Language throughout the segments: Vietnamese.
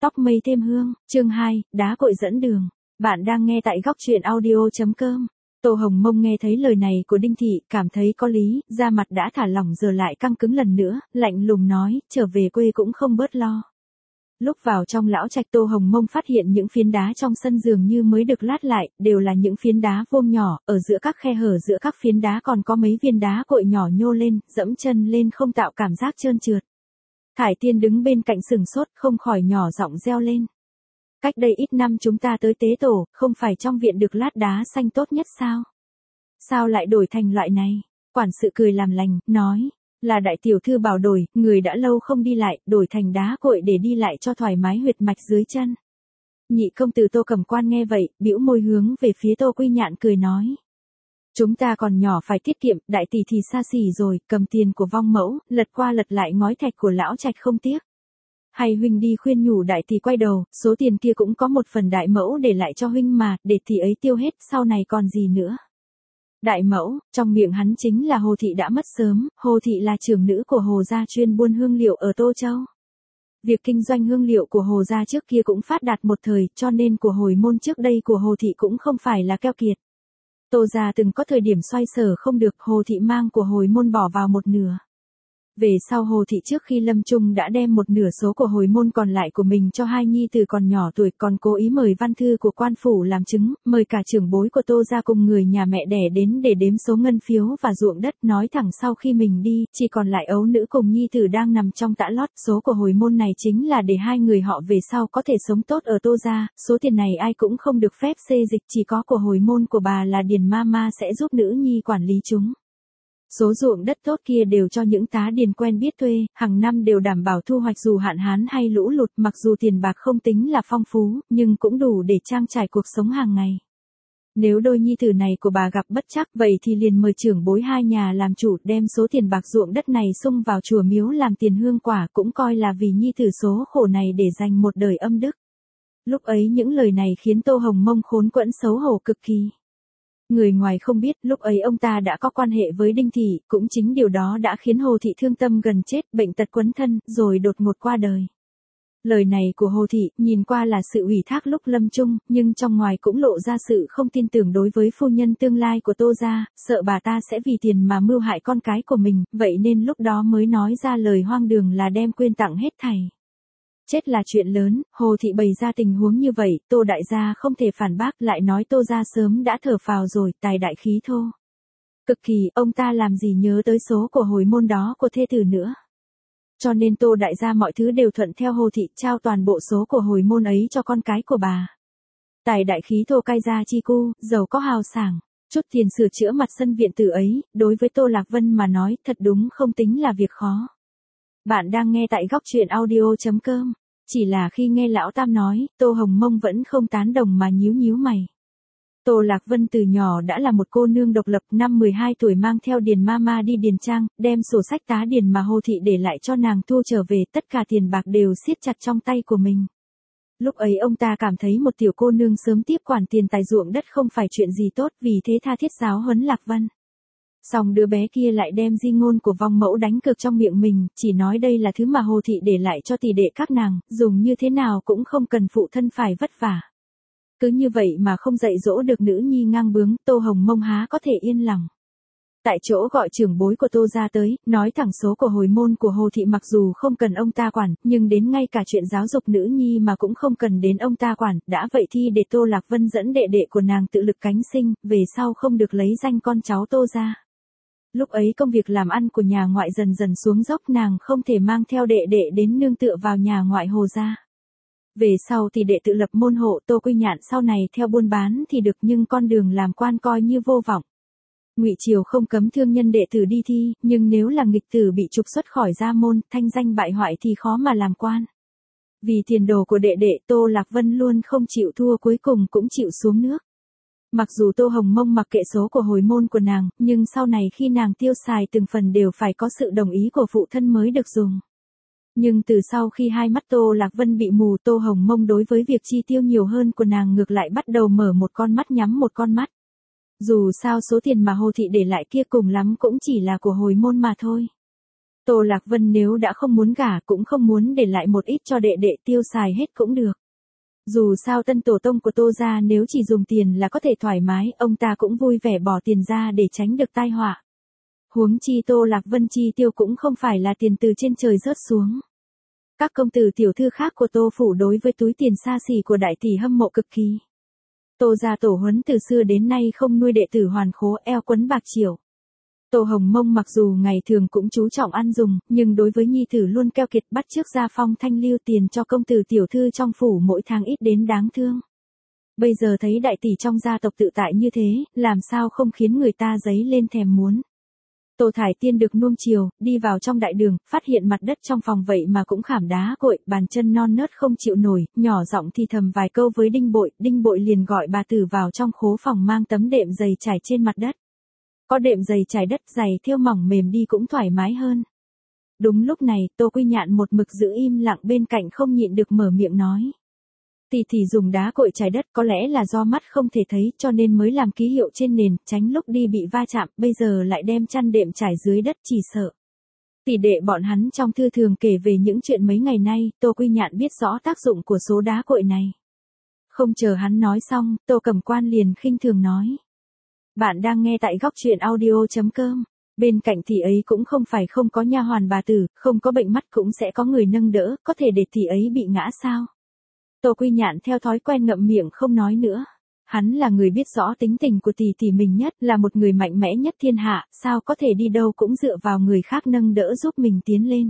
tóc mây thêm hương, chương 2, đá cội dẫn đường. Bạn đang nghe tại góc truyện audio.com. Tô Hồng Mông nghe thấy lời này của Đinh Thị, cảm thấy có lý, da mặt đã thả lỏng giờ lại căng cứng lần nữa, lạnh lùng nói, trở về quê cũng không bớt lo. Lúc vào trong lão trạch, Tô Hồng Mông phát hiện những phiến đá trong sân dường như mới được lát lại, đều là những phiến đá vuông nhỏ, ở giữa các khe hở giữa các phiến đá còn có mấy viên đá cội nhỏ nhô lên, dẫm chân lên không tạo cảm giác trơn trượt. Thải Tiên đứng bên cạnh sừng sốt, không khỏi nhỏ giọng reo lên. Cách đây ít năm chúng ta tới tế tổ, không phải trong viện được lát đá xanh tốt nhất sao? Sao lại đổi thành loại này? Quản sự cười làm lành, nói, là đại tiểu thư bảo đổi, người đã lâu không đi lại, đổi thành đá cội để đi lại cho thoải mái huyệt mạch dưới chân. Nhị công tử Tô Cẩm Quan nghe vậy, bĩu môi hướng về phía Tô Quy Nhạn cười nói. Chúng ta còn nhỏ phải tiết kiệm, đại tỷ thì xa xỉ rồi, cầm tiền của vong mẫu, lật qua lật lại ngói thạch của lão trạch không tiếc. Hay huynh đi khuyên nhủ đại tỷ quay đầu, số tiền kia cũng có một phần đại mẫu để lại cho huynh mà, để tỷ ấy tiêu hết, sau này còn gì nữa. Đại mẫu, trong miệng hắn chính là Hồ Thị đã mất sớm, Hồ Thị là trưởng nữ của Hồ gia chuyên buôn hương liệu ở Tô Châu. Việc kinh doanh hương liệu của Hồ gia trước kia cũng phát đạt một thời, cho nên của hồi môn trước đây của Hồ Thị cũng không phải là keo kiệt. Tô gia từng có thời điểm xoay sở không được, Hồ Thị mang của hồi môn bỏ vào một nửa. Về sau Hồ Thị trước khi lâm chung đã đem một nửa số của hồi môn còn lại của mình cho hai nhi tử còn nhỏ tuổi, còn cố ý mời văn thư của quan phủ làm chứng, mời cả trưởng bối của Tô gia cùng người nhà mẹ đẻ đến để đếm số ngân phiếu và ruộng đất, nói thẳng sau khi mình đi, chỉ còn lại ấu nữ cùng nhi tử đang nằm trong tã lót, số của hồi môn này chính là để hai người họ về sau có thể sống tốt ở Tô gia, số tiền này ai cũng không được phép xê dịch, chỉ có của hồi môn của bà là Điền Mama sẽ giúp nữ nhi quản lý chúng. Số ruộng đất tốt kia đều cho những tá điền quen biết thuê, hàng năm đều đảm bảo thu hoạch dù hạn hán hay lũ lụt, mặc dù tiền bạc không tính là phong phú, nhưng cũng đủ để trang trải cuộc sống hàng ngày. Nếu đôi nhi tử này của bà gặp bất trắc, vậy thì liền mời trưởng bối hai nhà làm chủ, đem số tiền bạc ruộng đất này sung vào chùa miếu làm tiền hương quả, cũng coi là vì nhi tử số khổ này để dành một đời âm đức. Lúc ấy những lời này khiến Tô Hồng Mông khốn quẫn xấu hổ cực kỳ. Người ngoài không biết, lúc ấy ông ta đã có quan hệ với Đinh Thị, cũng chính điều đó đã khiến Hồ Thị thương tâm gần chết, bệnh tật quấn thân, rồi đột ngột qua đời. Lời này của Hồ Thị, nhìn qua là sự ủy thác lúc lâm chung, nhưng trong ngoài cũng lộ ra sự không tin tưởng đối với phu nhân tương lai của Tô gia, sợ bà ta sẽ vì tiền mà mưu hại con cái của mình, vậy nên lúc đó mới nói ra lời hoang đường là đem quyên tặng hết thảy. Chết là chuyện lớn, Hồ Thị bày ra tình huống như vậy, Tô đại gia không thể phản bác, lại nói Tô gia sớm đã thở phào rồi, tài đại khí thô. Cực kỳ, ông ta làm gì nhớ tới số của hồi môn đó của thê tử nữa. Cho nên Tô đại gia mọi thứ đều thuận theo Hồ Thị, trao toàn bộ số của hồi môn ấy cho con cái của bà. Tài đại khí thô cai gia chi cu, giàu có hào sảng. Chút tiền sửa chữa mặt sân viện tử ấy, đối với Tô Lạc Vân mà nói, thật đúng không tính là việc khó. Bạn đang nghe tại góc truyện audio.com. Chỉ là khi nghe lão tam nói, Tô Hồng Mông vẫn không tán đồng mà nhíu nhíu mày. Tô Lạc Vân từ nhỏ đã là một cô nương độc lập, năm 12 tuổi mang theo Điền Mama đi điền trang, đem sổ sách tá điền mà Hồ Thị để lại cho nàng thu trở về, tất cả tiền bạc đều siết chặt trong tay của mình. Lúc ấy ông ta cảm thấy một tiểu cô nương sớm tiếp quản tiền tài ruộng đất không phải chuyện gì tốt, vì thế tha thiết giáo huấn Lạc Vân. Xong đứa bé kia lại đem di ngôn của vong mẫu đánh cược trong miệng mình, chỉ nói đây là thứ mà Hồ Thị để lại cho tỷ đệ các nàng, dùng như thế nào cũng không cần phụ thân phải vất vả. Cứ như vậy mà không dạy dỗ được nữ nhi ngang bướng, Tô Hồng Mông há có thể yên lòng. Tại chỗ gọi trưởng bối của Tô gia tới, nói thẳng số của hồi môn của Hồ Thị mặc dù không cần ông ta quản, nhưng đến ngay cả chuyện giáo dục nữ nhi mà cũng không cần đến ông ta quản, đã vậy thì để Tô Lạc Vân dẫn đệ đệ của nàng tự lực cánh sinh, về sau không được lấy danh con cháu Tô gia. Lúc ấy công việc làm ăn của nhà ngoại dần dần xuống dốc, nàng không thể mang theo đệ đệ đến nương tựa vào nhà ngoại Hồ gia. Về sau thì đệ tự lập môn hộ, Tô Quy Nhạn sau này theo buôn bán thì được, nhưng con đường làm quan coi như vô vọng. Ngụy triều không cấm thương nhân đệ tử đi thi, nhưng nếu là nghịch tử bị trục xuất khỏi gia môn, thanh danh bại hoại thì khó mà làm quan. Vì tiền đồ của đệ đệ, Tô Lạc Vân luôn không chịu thua, cuối cùng cũng chịu xuống nước. Mặc dù Tô Hồng Mông mặc kệ số của hồi môn của nàng, nhưng sau này khi nàng tiêu xài từng phần đều phải có sự đồng ý của phụ thân mới được dùng. Nhưng từ sau khi hai mắt Tô Lạc Vân bị mù, Tô Hồng Mông đối với việc chi tiêu nhiều hơn của nàng ngược lại bắt đầu mở một con mắt nhắm một con mắt. Dù sao số tiền mà Hồ Thị để lại kia cùng lắm cũng chỉ là của hồi môn mà thôi. Tô Lạc Vân nếu đã không muốn gả cũng không muốn để lại một ít cho đệ đệ tiêu xài hết cũng được. Dù sao tân tổ tông của Tô gia nếu chỉ dùng tiền là có thể thoải mái, ông ta cũng vui vẻ bỏ tiền ra để tránh được tai họa. Huống chi Tô Lạc Vân chi tiêu cũng không phải là tiền từ trên trời rớt xuống. Các công tử tiểu thư khác của Tô phủ đối với túi tiền xa xỉ của đại tỷ hâm mộ cực kỳ. Tô gia tổ huấn từ xưa đến nay không nuôi đệ tử hoàn khố eo quấn bạc triệu. Tô Hồng Mông mặc dù ngày thường cũng chú trọng ăn dùng, nhưng đối với nhi tử luôn keo kiệt bắt chước gia phong thanh lưu tiền cho công tử tiểu thư trong phủ mỗi tháng ít đến đáng thương. Bây giờ thấy đại tỷ trong gia tộc tự tại như thế, làm sao không khiến người ta dấy lên thèm muốn. Tô Thải Tiên được nuông chiều, đi vào trong đại đường, phát hiện mặt đất trong phòng vậy mà cũng khảm đá cội, bàn chân non nớt không chịu nổi, nhỏ giọng thì thầm vài câu với Đinh Bội liền gọi bà tử vào trong khố phòng mang tấm đệm dày trải trên mặt đất. Có đệm dày trải đất dày thêu mỏng mềm đi cũng thoải mái hơn. Đúng lúc này, Tô Quy Nhạn một mực giữ im lặng bên cạnh không nhịn được mở miệng nói. Tỷ dùng đá cội trải đất có lẽ là do mắt không thể thấy cho nên mới làm ký hiệu trên nền, tránh lúc đi bị va chạm, bây giờ lại đem chăn đệm trải dưới đất chỉ sợ. Tỷ đệ bọn hắn trong thư thường kể về những chuyện mấy ngày nay, Tô Quy Nhạn biết rõ tác dụng của số đá cội này. Không chờ hắn nói xong, Tô Cẩm Quan liền khinh thường nói. Bạn đang nghe tại góc truyện audio.com. Bên cạnh tỷ ấy cũng không phải không có nha hoàn bà tử, không có bệnh mắt cũng sẽ có người nâng đỡ, có thể để tỷ ấy bị ngã sao? Tô Quy Nhạn theo thói quen ngậm miệng không nói nữa. Hắn là người biết rõ tính tình của tỷ mình nhất, là một người mạnh mẽ nhất thiên hạ, sao có thể đi đâu cũng dựa vào người khác nâng đỡ giúp mình tiến lên.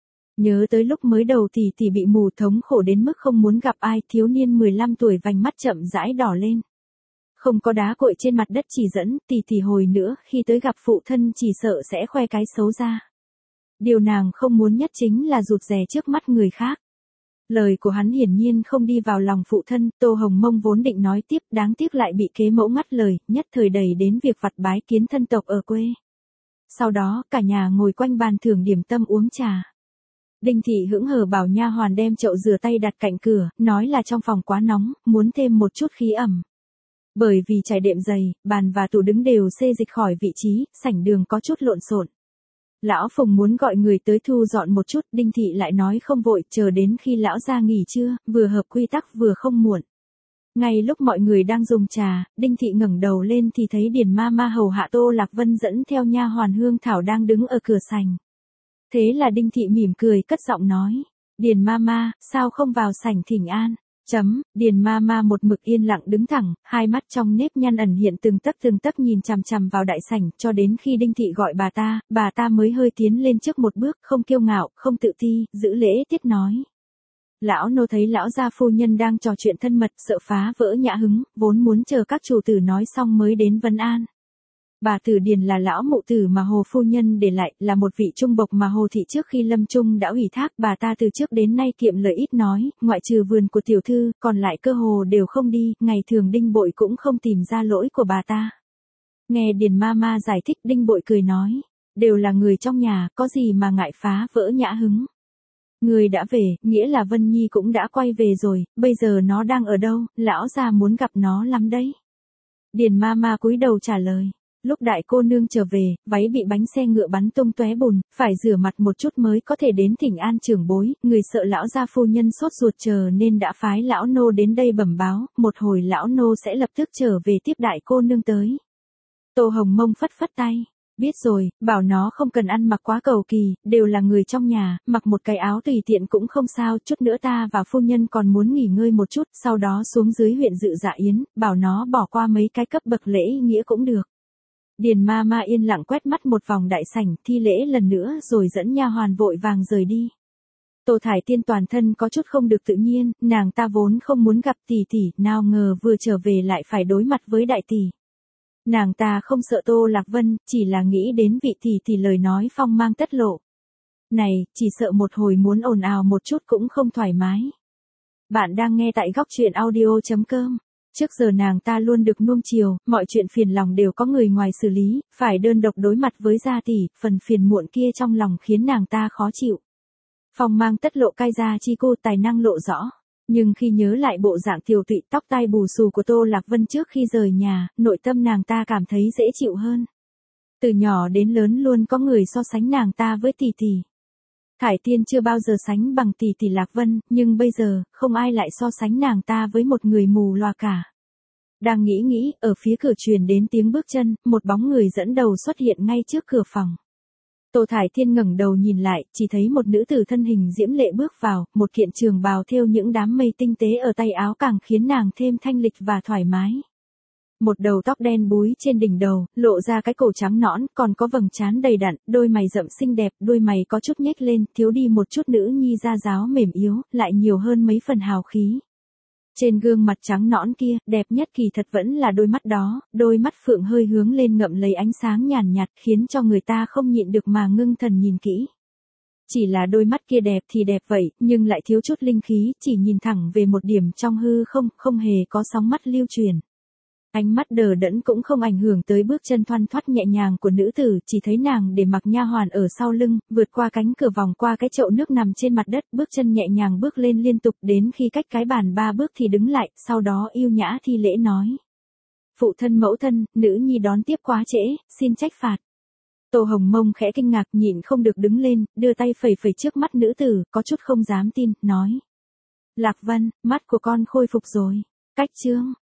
Nhớ tới lúc mới đầu tỷ bị mù thống khổ đến mức không muốn gặp ai, thiếu niên 15 tuổi vành mắt chậm rãi đỏ lên. Không có đá cội trên mặt đất chỉ dẫn, tỷ hồi nữa khi tới gặp phụ thân chỉ sợ sẽ khoe cái xấu ra. Điều nàng không muốn nhất chính là rụt rè trước mắt người khác. Lời của hắn hiển nhiên không đi vào lòng phụ thân, Tô Hồng Mông vốn định nói tiếp, đáng tiếc lại bị kế mẫu ngắt lời, nhất thời đẩy đến việc vặt bái kiến thân tộc ở quê. Sau đó, cả nhà ngồi quanh bàn thưởng điểm tâm uống trà. Đinh thị hững hờ bảo nha hoàn đem chậu rửa tay đặt cạnh cửa, nói là trong phòng quá nóng, muốn thêm một chút khí ẩm. Bởi vì trải đệm dày, bàn và tủ đứng đều xê dịch khỏi vị trí, sảnh đường có chút lộn xộn. Lão Phùng muốn gọi người tới thu dọn một chút, Đinh thị lại nói không vội, chờ đến khi lão ra nghỉ trưa, vừa hợp quy tắc vừa không muộn. Ngay lúc mọi người đang dùng trà, Đinh thị ngẩng đầu lên thì thấy Điền Mama hầu hạ Tô Lạc Vân dẫn theo nha hoàn Hương Thảo đang đứng ở cửa sảnh. Thế là Đinh thị mỉm cười cất giọng nói, Điền Mama, sao không vào sảnh thỉnh an? Điền Mama một mực yên lặng đứng thẳng, hai mắt trong nếp nhăn ẩn hiện từng tấc nhìn chằm chằm vào đại sảnh, cho đến khi Đinh thị gọi bà ta mới hơi tiến lên trước một bước, không kiêu ngạo, không tự ti, giữ lễ tiết nói. Lão nô thấy lão gia phu nhân đang trò chuyện thân mật, sợ phá vỡ nhã hứng, vốn muốn chờ các chủ tử nói xong mới đến vấn an. Bà tử Điền là lão mụ tử mà Hồ phu nhân để lại, là một vị trung bộc mà Hồ thị trước khi lâm chung đã ủy thác, bà ta từ trước đến nay kiệm lời ít nói, ngoại trừ vườn của tiểu thư, còn lại cơ hồ đều không đi, ngày thường Đinh Bội cũng không tìm ra lỗi của bà ta. Nghe Điền Mama giải thích, Đinh Bội cười nói, đều là người trong nhà, có gì mà ngại phá vỡ nhã hứng. Người đã về, nghĩa là Vân Nhi cũng đã quay về rồi, bây giờ nó đang ở đâu, lão gia muốn gặp nó lắm đấy. Điền Mama cúi đầu trả lời. Lúc đại cô nương trở về, váy bị bánh xe ngựa bắn tung tóe bùn, phải rửa mặt một chút mới có thể đến thỉnh an trưởng bối, người sợ lão gia phu nhân sốt ruột chờ nên đã phái lão nô đến đây bẩm báo, một hồi lão nô sẽ lập tức trở về tiếp đại cô nương tới. Tô Hồng Mông phất phất tay, biết rồi, bảo nó không cần ăn mặc quá cầu kỳ, đều là người trong nhà, mặc một cái áo tùy tiện cũng không sao, chút nữa ta và phu nhân còn muốn nghỉ ngơi một chút, sau đó xuống dưới huyện dự dạ yến, bảo nó bỏ qua mấy cái cấp bậc lễ nghĩa cũng được. Điền Mama yên lặng quét mắt một vòng đại sảnh, thi lễ lần nữa rồi dẫn nha hoàn vội vàng rời đi. Tô Thải Tiên toàn thân có chút không được tự nhiên, nàng ta vốn không muốn gặp tỷ, nào ngờ vừa trở về lại phải đối mặt với đại tỷ. Nàng ta không sợ Tô Lạc Vân, chỉ là nghĩ đến vị tỷ lời nói phong mang tất lộ. Này, chỉ sợ một hồi muốn ồn ào một chút cũng không thoải mái. Bạn đang nghe tại góc truyện audio.com. Trước giờ nàng ta luôn được nuông chiều, mọi chuyện phiền lòng đều có người ngoài xử lý, phải đơn độc đối mặt với gia tỷ, phần phiền muộn kia trong lòng khiến nàng ta khó chịu. Phong mang tất lộ cai ra chi cô tài năng lộ rõ, nhưng khi nhớ lại bộ dạng tiều tụy tóc tai bù xù của Tô Lạc Vân trước khi rời nhà, nội tâm nàng ta cảm thấy dễ chịu hơn. Từ nhỏ đến lớn luôn có người so sánh nàng ta với tỷ. Thải Tiên chưa bao giờ sánh bằng tỷ tỷ Lạc Vân, nhưng bây giờ, không ai lại so sánh nàng ta với một người mù loà cả. Đang nghĩ, ở phía cửa truyền đến tiếng bước chân, một bóng người dẫn đầu xuất hiện ngay trước cửa phòng. Tô Thải Thiên ngẩng đầu nhìn lại, chỉ thấy một nữ tử thân hình diễm lệ bước vào, một kiện trường bào thêu những đám mây tinh tế ở tay áo càng khiến nàng thêm thanh lịch và thoải mái. Một đầu tóc đen búi trên đỉnh đầu, lộ ra cái cổ trắng nõn, còn có vầng trán đầy đặn, đôi mày rậm xinh đẹp, đôi mày có chút nhếch lên, thiếu đi một chút nữ nhi da giáo mềm yếu, lại nhiều hơn mấy phần hào khí. Trên gương mặt trắng nõn kia, đẹp nhất kỳ thật vẫn là đôi mắt đó, đôi mắt phượng hơi hướng lên ngậm lấy ánh sáng nhàn nhạt, khiến cho người ta không nhịn được mà ngưng thần nhìn kỹ. Chỉ là đôi mắt kia đẹp thì đẹp vậy, nhưng lại thiếu chút linh khí, chỉ nhìn thẳng về một điểm trong hư không, không hề có sóng mắt lưu truyền. Ánh mắt đờ đẫn cũng không ảnh hưởng tới bước chân thoăn thoắt nhẹ nhàng của nữ tử, chỉ thấy nàng để mặc nha hoàn ở sau lưng, vượt qua cánh cửa vòng qua cái chậu nước nằm trên mặt đất, bước chân nhẹ nhàng bước lên liên tục đến khi cách cái bàn 3 bước thì đứng lại, sau đó yêu nhã thi lễ nói. Phụ thân mẫu thân, nữ nhi đón tiếp quá trễ, xin trách phạt. Tô Hồng Mông khẽ kinh ngạc nhịn không được đứng lên, đưa tay phẩy phẩy trước mắt nữ tử, có chút không dám tin, nói. Lạc Vân, mắt của con khôi phục rồi. Cách chương.